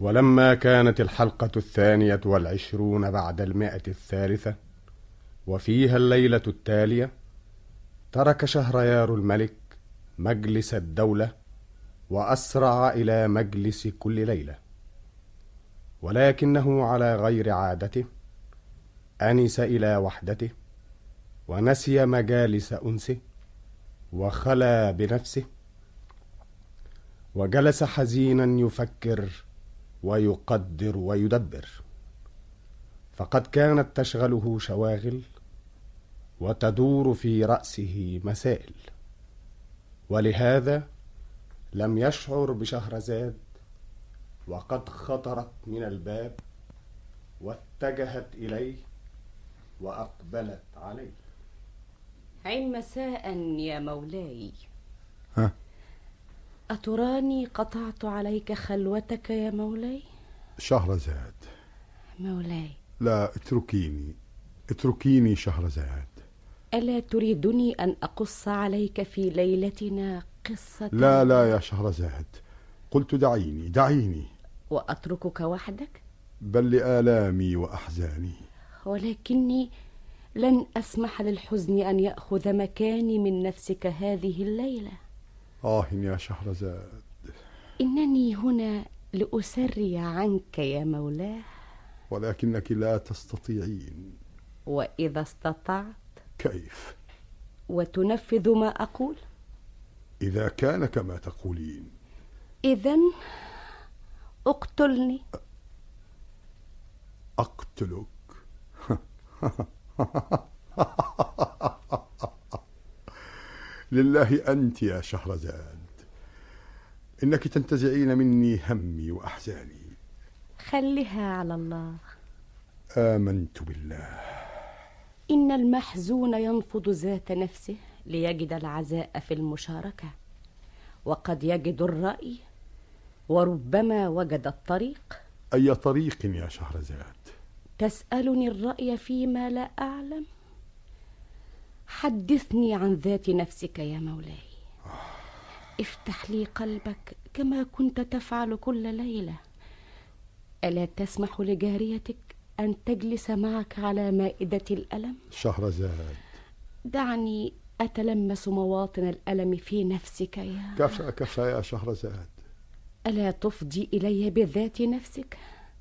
ولما كانت الحلقة 22 بعد 100 وفيها الليلة التالية، ترك شهريار الملك مجلس الدولة وأسرع إلى مجلس كل ليلة، ولكنه على غير عادته أنس إلى وحدته ونسي مجالس أنسه وخلا بنفسه، وجلس حزينا يفكر ويقدر ويدبر، فقد كانت تشغله شواغل وتدور في رأسه مسائل، ولهذا لم يشعر بشهرزاد وقد خطرت من الباب واتجهت إليه وأقبلت عليه. عين مساء يا مولاي. ها؟ أتراني قطعت عليك خلوتك يا مولاي؟ شهرزاد مولاي، لا، اتركيني شهرزاد. ألا تريدني أن أقص عليك في ليلتنا قصة؟ لا يا شهرزاد، قلت دعيني. وأتركك وحدك؟ بل لآلامي وأحزاني. ولكني لن أسمح للحزن أن يأخذ مكاني من نفسك هذه الليلة. يا شهرزاد، إنني هنا لأسري عنك يا مولاه. ولكنك لا تستطيعين. وإذا استطعت؟ كيف؟ وتنفذ ما أقول؟ إذا كان كما تقولين. إذن اقتلني. أقتلك؟ لله أنت يا شهرزاد، إنك تنتزعين مني همي وأحزاني. خلها على الله. آمنت بالله. إن المحزون ينفض ذات نفسه ليجد العزاء في المشاركة، وقد يجد الرأي وربما وجد الطريق. أي طريق يا شهرزاد؟ تسألني الرأي فيما لا أعلم؟ حدثني عن ذات نفسك يا مولاي. افتح لي قلبك كما كنت تفعل كل ليلة. ألا تسمح لجاريتك أن تجلس معك على مائدة الألم؟ شهرزاد، دعني أتلمس مواطن الألم في نفسك يا... كفى يا شهرزاد. ألا تفضي إلي بذات نفسك؟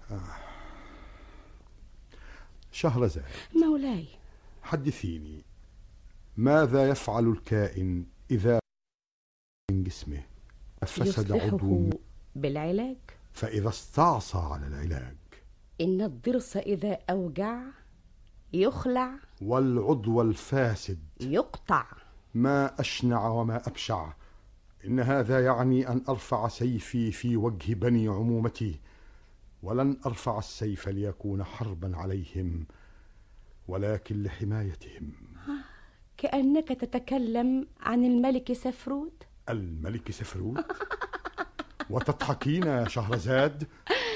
شهرزاد مولاي، حدثيني، ماذا يفعل الكائن إذا من جسمه فسد عضو بالعلاج؟ فإذا استعصى على العلاج؟ إن الضرس إذا أوجع يخلع، والعضو الفاسد يقطع. ما أشنع وما أبشع. إن هذا يعني أن أرفع سيفي في وجه بني عمومتي، ولن أرفع السيف ليكون حربا عليهم، ولكن لحمايتهم. كأنك تتكلم عن الملك سفرود. الملك سفرود؟ وتضحكين يا شهرزاد؟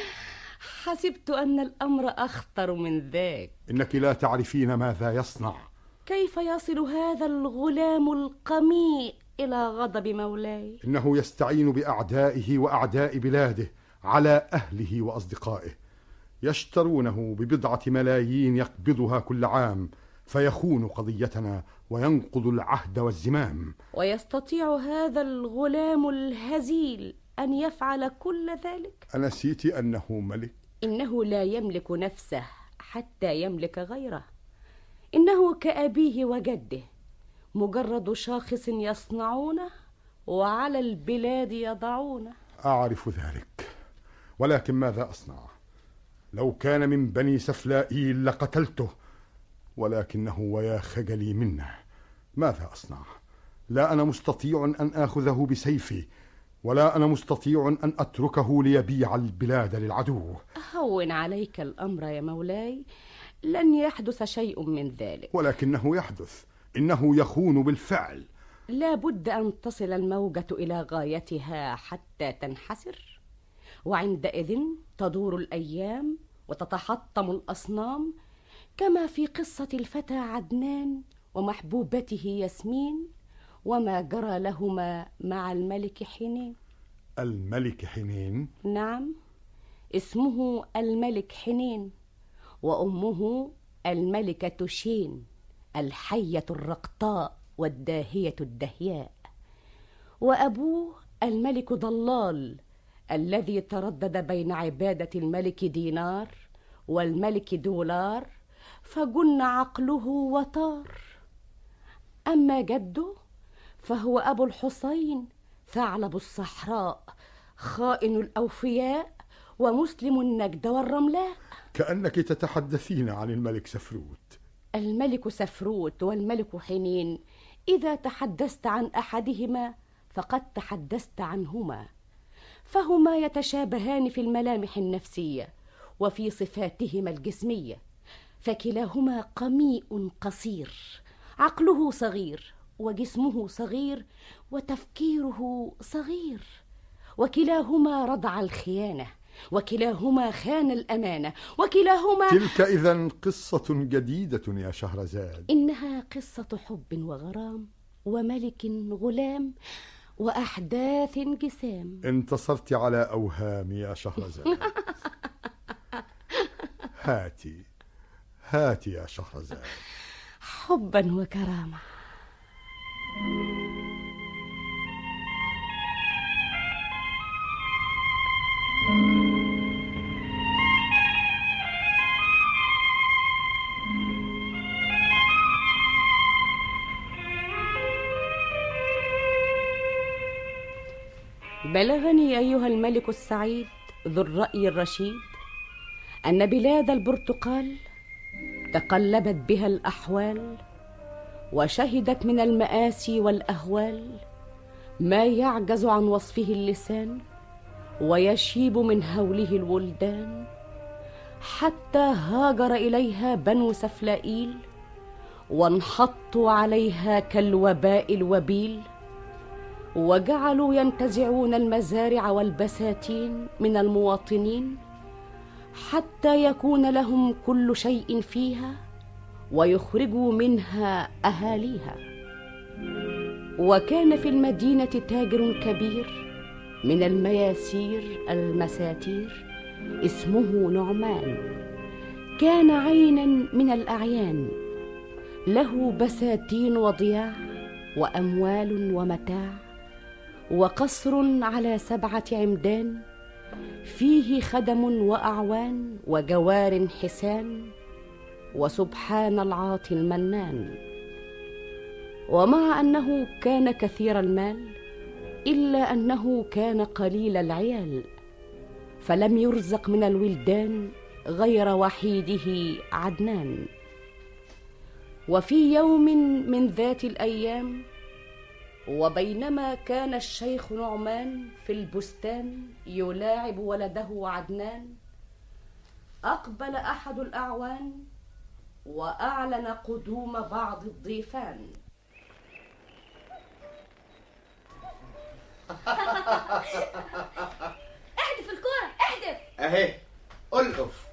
حسبت أن الأمر أخطر من ذاك. إنك لا تعرفين ماذا يصنع. كيف يصل هذا الغلام القميء إلى غضب مولاي؟ إنه يستعين بأعدائه وأعداء بلاده على أهله وأصدقائه، يشترونه ب1 ملايين يقبضها كل عام، فيخون قضيتنا وينقض العهد والزمام. ويستطيع هذا الغلام الهزيل أن يفعل كل ذلك؟ أنسيت أنه ملك؟ إنه لا يملك نفسه حتى يملك غيره. إنه كأبيه وجده، مجرد شاخص يصنعونه وعلى البلاد يضعونه. أعرف ذلك، ولكن ماذا أصنع؟ لو كان من بني سفلائيل لقتلته، ولكنه ويا خجلي منه. ماذا أصنع؟ لا أنا مستطيع أن آخذه بسيفي، ولا أنا مستطيع أن أتركه ليبيع البلاد للعدو. هون عليك الأمر يا مولاي، لن يحدث شيء من ذلك. ولكنه يحدث، إنه يخون بالفعل. لا بد أن تصل الموجة إلى غايتها حتى تنحسر، وعندئذ تدور الأيام وتتحطم الأصنام، كما في قصة الفتى عدنان ومحبوبته ياسمين، وما جرى لهما مع الملك حنين. الملك حنين؟ نعم، اسمه الملك حنين، وأمه الملكة شين الحية الرقطاء والداهية الدهياء، وأبوه الملك ضلال الذي تردد بين عبادة الملك دينار والملك دولار فجن عقله وطار. أما جده فهو أبو الحسين ثعلب الصحراء خائن الأوفياء ومسلم النجد والرملاء. كأنك تتحدثين عن الملك سفروت. الملك سفروت والملك حنين إذا تحدثت عن أحدهما فقد تحدثت عنهما، فهما يتشابهان في الملامح النفسية وفي صفاتهما الجسمية، فكلاهما قميء قصير، عقله صغير وجسمه صغير وتفكيره صغير، وكلاهما رضع الخيانة، وكلاهما خان الأمانة، وكلاهما تلك إذن قصة جديدة يا شهرزاد. إنها قصة حب وغرام وملك غلام وأحداث جسام. انتصرت على أوهامي يا شهرزاد. هاتي يا شهرزاد. حبا وكرامة. بلغني أيها الملك السعيد ذو الرأي الرشيد أن بلاد البرتقال تقلبت بها الأحوال وشهدت من المآسي والأهوال ما يعجز عن وصفه اللسان ويشيب من هوله الولدان، حتى هاجر إليها بنو سفلائيل وانحطوا عليها كالوباء الوبيل، وجعلوا ينتزعون المزارع والبساتين من المواطنين حتى يكون لهم كل شيء فيها ويخرجوا منها أهاليها. وكان في المدينة تاجر كبير من المياسير المساتير اسمه نعمان، كان عينا من الأعيان، له بساتين وضياع وأموال ومتاع، وقصر على 7 عمدان فيه خدم وأعوان وجوار حسان، وسبحان العاطي المنان. ومع أنه كان كثير المال إلا أنه كان قليل العيال، فلم يرزق من الولدان غير وحيده عدنان. وفي يوم من ذات الأيام وبينما كان الشيخ نعمان في البستان يلاعب ولده عدنان، أقبل أحد الأعوان وأعلن قدوم بعض الضيفان. احدف الكرة، احدف اهي. ألقف.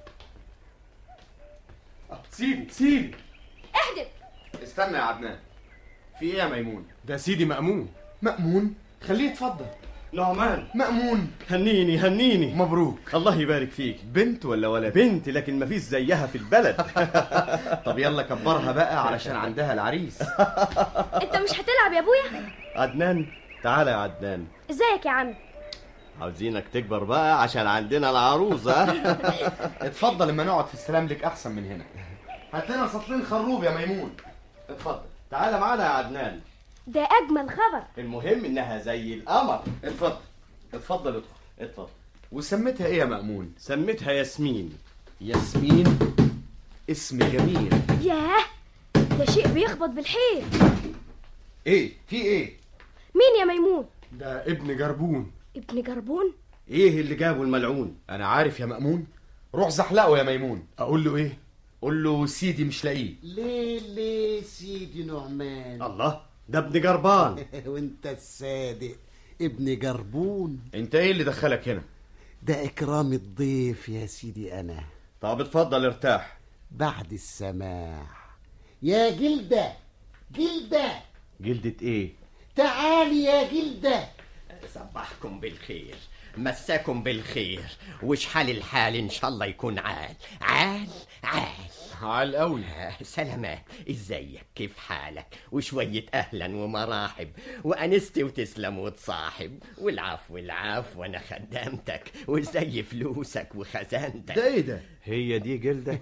سيدي احدف. استنى يا عدنان، في ايه يا ميمون؟ ده سيدي مأمون. مأمون؟ خليه يتفضل. نعمان، مأمون، هنيني مبروك. الله يبارك فيك. بنت ولا ولد؟ بنت، لكن مفيش زيها في البلد. طب يلا كبرها بقى علشان عندها العريس. انت مش هتلعب يا ابويا؟ عدنان، تعالى يا عدنان. ازيك يا عم؟ عاوزينك تكبر بقى عشان عندنا العروسة. اتفضل، لما نقعد في السلام لك احسن من هنا. هات لنا سطلين خروب يا ميمون. اتفضل. تعالى معانا يا عدنان. ده اجمل خبر. المهم انها زي القمر. اتفضل ادخل. اتفضل. وسميتها ايه يا مأمون؟ سميتها ياسمين. ياسمين، اسم جميل. ياه، ده شيء بيخبط بالحيط. ايه في ايه؟ مين يا ميمون؟ ده ابن جربون. ابن جربون؟ ايه اللي جابه الملعون؟ انا عارف يا مأمون. روح زحلقه يا ميمون. اقول له ايه؟ قول له سيدي مش لاقيه. ليه سيدي نعمان؟ الله، ده ابن جربان. وانت الصادق ابن جربون. انت ايه اللي دخلك هنا؟ ده اكرام الضيف يا سيدي. انا طب اتفضل ارتاح. بعد السماح يا جلدة. جلدة ايه؟ تعالي يا جلدة. صبحكم بالخير. مساكم بالخير، وش حال الحال؟ ان شاء الله يكون عال عال عال عال قوي. سلامات، ازيك؟ كيف حالك؟ وشوية اهلا ومراحب، وانستي وتسلم وتصاحب، والعفو العفو، وانا خدامتك، وازاي فلوسك وخزانتك؟ ده ايه ده؟ هي دي جلدة؟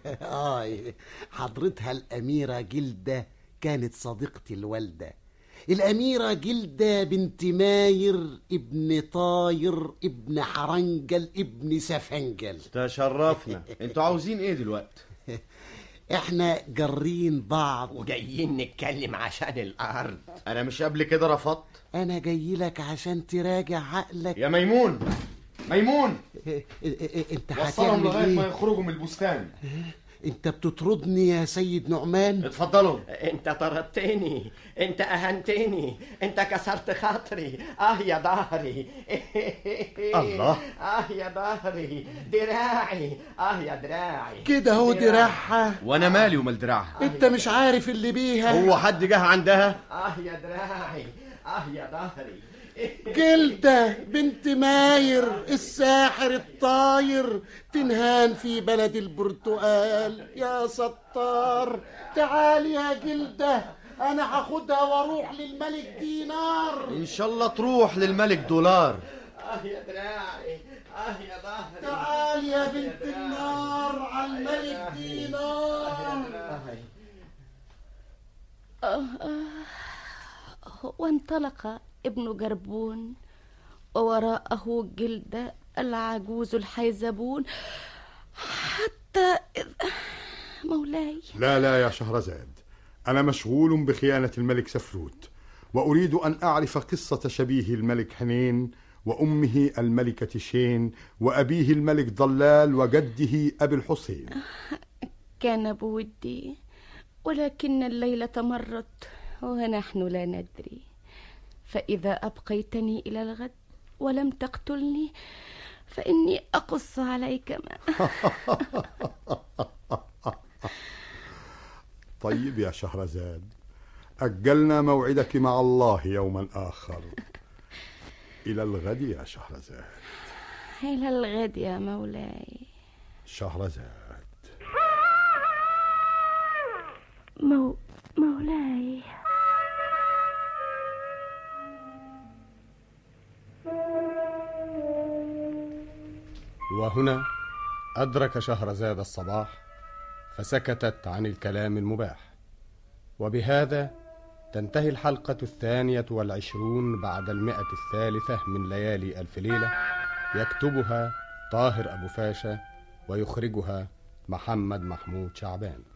حضرتها الأميرة جلدة كانت صديقتي الوالدة، الأميرة جلدة بنت ماير ابن طاير ابن حرنجل ابن سفنجل. تشرفنا. انتوا عاوزين ايه دلوقتي؟ احنا جارين بعض وجايين نتكلم عشان الارض. انا مش قبل كده رفضت؟ انا جاي لك عشان تراجع عقلك يا ميمون، ميمون، انت وصلهم لغايه هتعمل ما ايه؟ يخرجوا من البستان. انت بتطردني يا سيد نعمان؟ اتفضلوا. انت طردتني، انت اهنتني، انت كسرت خاطري. يا ظهري. الله. يا ظهري، دراعي. يا دراعي. كده هو دراعها. وانا مالي ومال دراعها؟ انت مش عارف اللي بيها. هو حد جه عندها؟ يا دراعي. يا ظهري. جلدة بنت ماير الساحر الطاير تنهان في بلد البرتقال. يا ستار تعال يا جلدة، انا هاخدها واروح للملك دينار. ان شاء الله تروح للملك دولار. يا دراعي. يا ظهري. تعال يا بنت النار على الملك دينار. وانطلق ابن جربون ووراءه جلدة العجوز الحيزبون حتى مولاي. لا يا شهرزاد، أنا مشغول بخيانة الملك سفروت، وأريد أن أعرف قصة شبيه الملك حنين وأمه الملكة شين وأبيه الملك ضلال وجده أبي الحسين. كان بودي، ولكن الليلة مرت ونحن لا ندري، فإذا أبقيتني إلى الغد ولم تقتلني فإني أقص عليك ما. طيب يا شهرزاد، أجلنا موعدك مع الله يوما آخر. إلى الغد يا شهرزاد. إلى الغد يا مولاي. شهرزاد. مولاي. وهنا أدرك شهرزاد الصباح فسكتت عن الكلام المباح. وبهذا تنتهي الحلقة 22 بعد 103 من ليالي ألف ليلة. يكتبها طاهر أبو فاشا ويخرجها محمد محمود شعبان.